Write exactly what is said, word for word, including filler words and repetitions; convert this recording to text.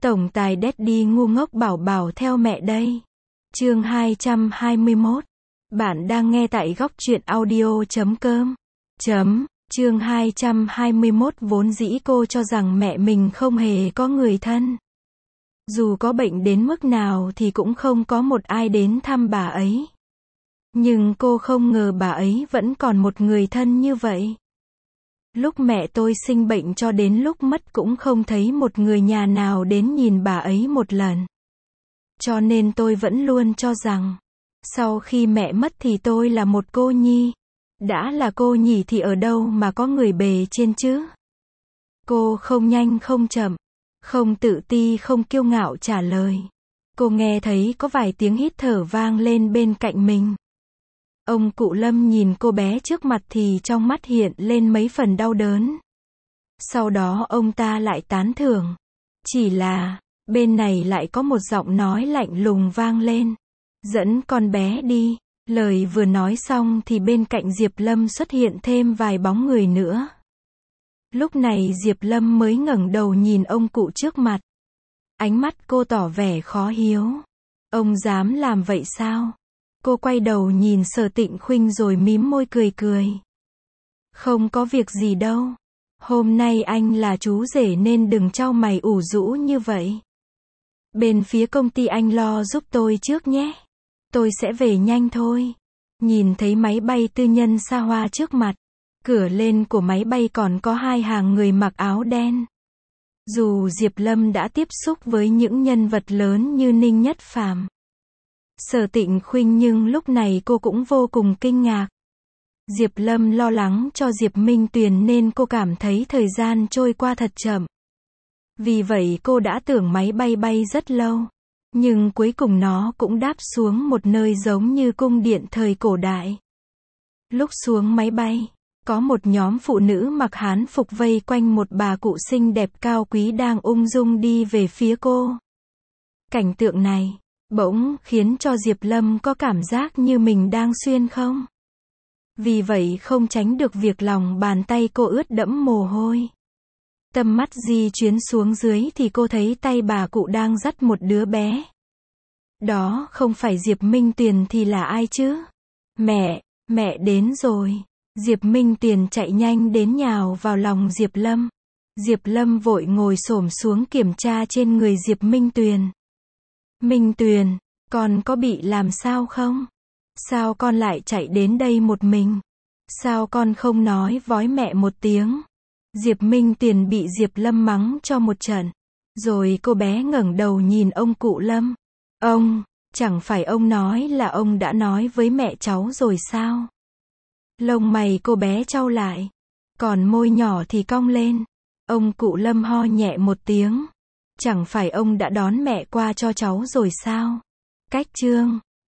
Tổng tài Daddy ngu ngốc bảo bảo theo mẹ đây. Chương hai trăm hai mươi mốt. Bạn đang nghe tại góc truyện audio chấm com. Chấm. Chương hai trăm hai mươi mốt. Vốn dĩ cô cho rằng mẹ mình không hề có người thân. Dù có bệnh đến mức nào thì cũng không có một ai đến thăm bà ấy. Nhưng cô không ngờ bà ấy vẫn còn một người thân như vậy. Lúc mẹ tôi sinh bệnh cho đến lúc mất cũng không thấy một người nhà nào đến nhìn bà ấy một lần. Cho nên tôi vẫn luôn cho rằng, sau khi mẹ mất thì tôi là một cô nhi. Đã là cô nhỉ thì ở đâu mà có người bề trên chứ? Cô không nhanh không chậm, không tự ti không kiêu ngạo trả lời. Cô nghe thấy có vài tiếng hít thở vang lên bên cạnh mình. Ông cụ Lâm nhìn cô bé trước mặt thì trong mắt hiện lên mấy phần đau đớn. Sau đó ông ta lại tán thưởng. Chỉ là, bên này lại có một giọng nói lạnh lùng vang lên. Dẫn con bé đi. Lời vừa nói xong thì bên cạnh Diệp Lâm xuất hiện thêm vài bóng người nữa. Lúc này Diệp Lâm mới ngẩng đầu nhìn ông cụ trước mặt. Ánh mắt cô tỏ vẻ khó hiếu. Ông dám làm vậy sao? Cô quay đầu nhìn Sở Tịnh Khuynh rồi mím môi cười cười. Không có việc gì đâu. Hôm nay anh là chú rể nên đừng trao mày ủ rũ như vậy. Bên phía công ty anh lo giúp tôi trước nhé. Tôi sẽ về nhanh thôi. Nhìn thấy máy bay tư nhân xa hoa trước mặt. Cửa lên của máy bay còn có hai hàng người mặc áo đen. Dù Diệp Lâm đã tiếp xúc với những nhân vật lớn như Ninh Nhất Phàm, Sở Tịnh Khuynh nhưng lúc này cô cũng vô cùng kinh ngạc. Diệp Lâm lo lắng cho Diệp Minh Tuyền nên cô cảm thấy thời gian trôi qua thật chậm. Vì vậy cô đã tưởng máy bay bay rất lâu. Nhưng cuối cùng nó cũng đáp xuống một nơi giống như cung điện thời cổ đại. Lúc xuống máy bay, có một nhóm phụ nữ mặc hán phục vây quanh một bà cụ xinh đẹp cao quý đang ung dung đi về phía cô. Cảnh tượng này bỗng khiến cho Diệp Lâm có cảm giác như mình đang xuyên không. Vì vậy không tránh được việc lòng bàn tay cô ướt đẫm mồ hôi. Tầm mắt di chuyển xuống dưới thì cô thấy tay bà cụ đang dắt một đứa bé. Đó không phải Diệp Minh Tuyền thì là ai chứ? Mẹ, mẹ đến rồi. Diệp Minh Tuyền chạy nhanh đến nhào vào lòng Diệp Lâm. Diệp Lâm vội ngồi xổm xuống kiểm tra trên người Diệp Minh Tuyền. Minh Tuyền, con có bị làm sao không? Sao con lại chạy đến đây một mình? Sao con không nói với mẹ một tiếng? Diệp Minh Tuyền bị Diệp Lâm mắng cho một trận. Rồi cô bé ngẩng đầu nhìn ông cụ Lâm. Ông, chẳng phải ông nói là ông đã nói với mẹ cháu rồi sao? Lông mày cô bé chau lại. Còn môi nhỏ thì cong lên. Ông cụ Lâm ho nhẹ một tiếng. Chẳng phải ông đã đón mẹ qua cho cháu rồi sao? Cách chương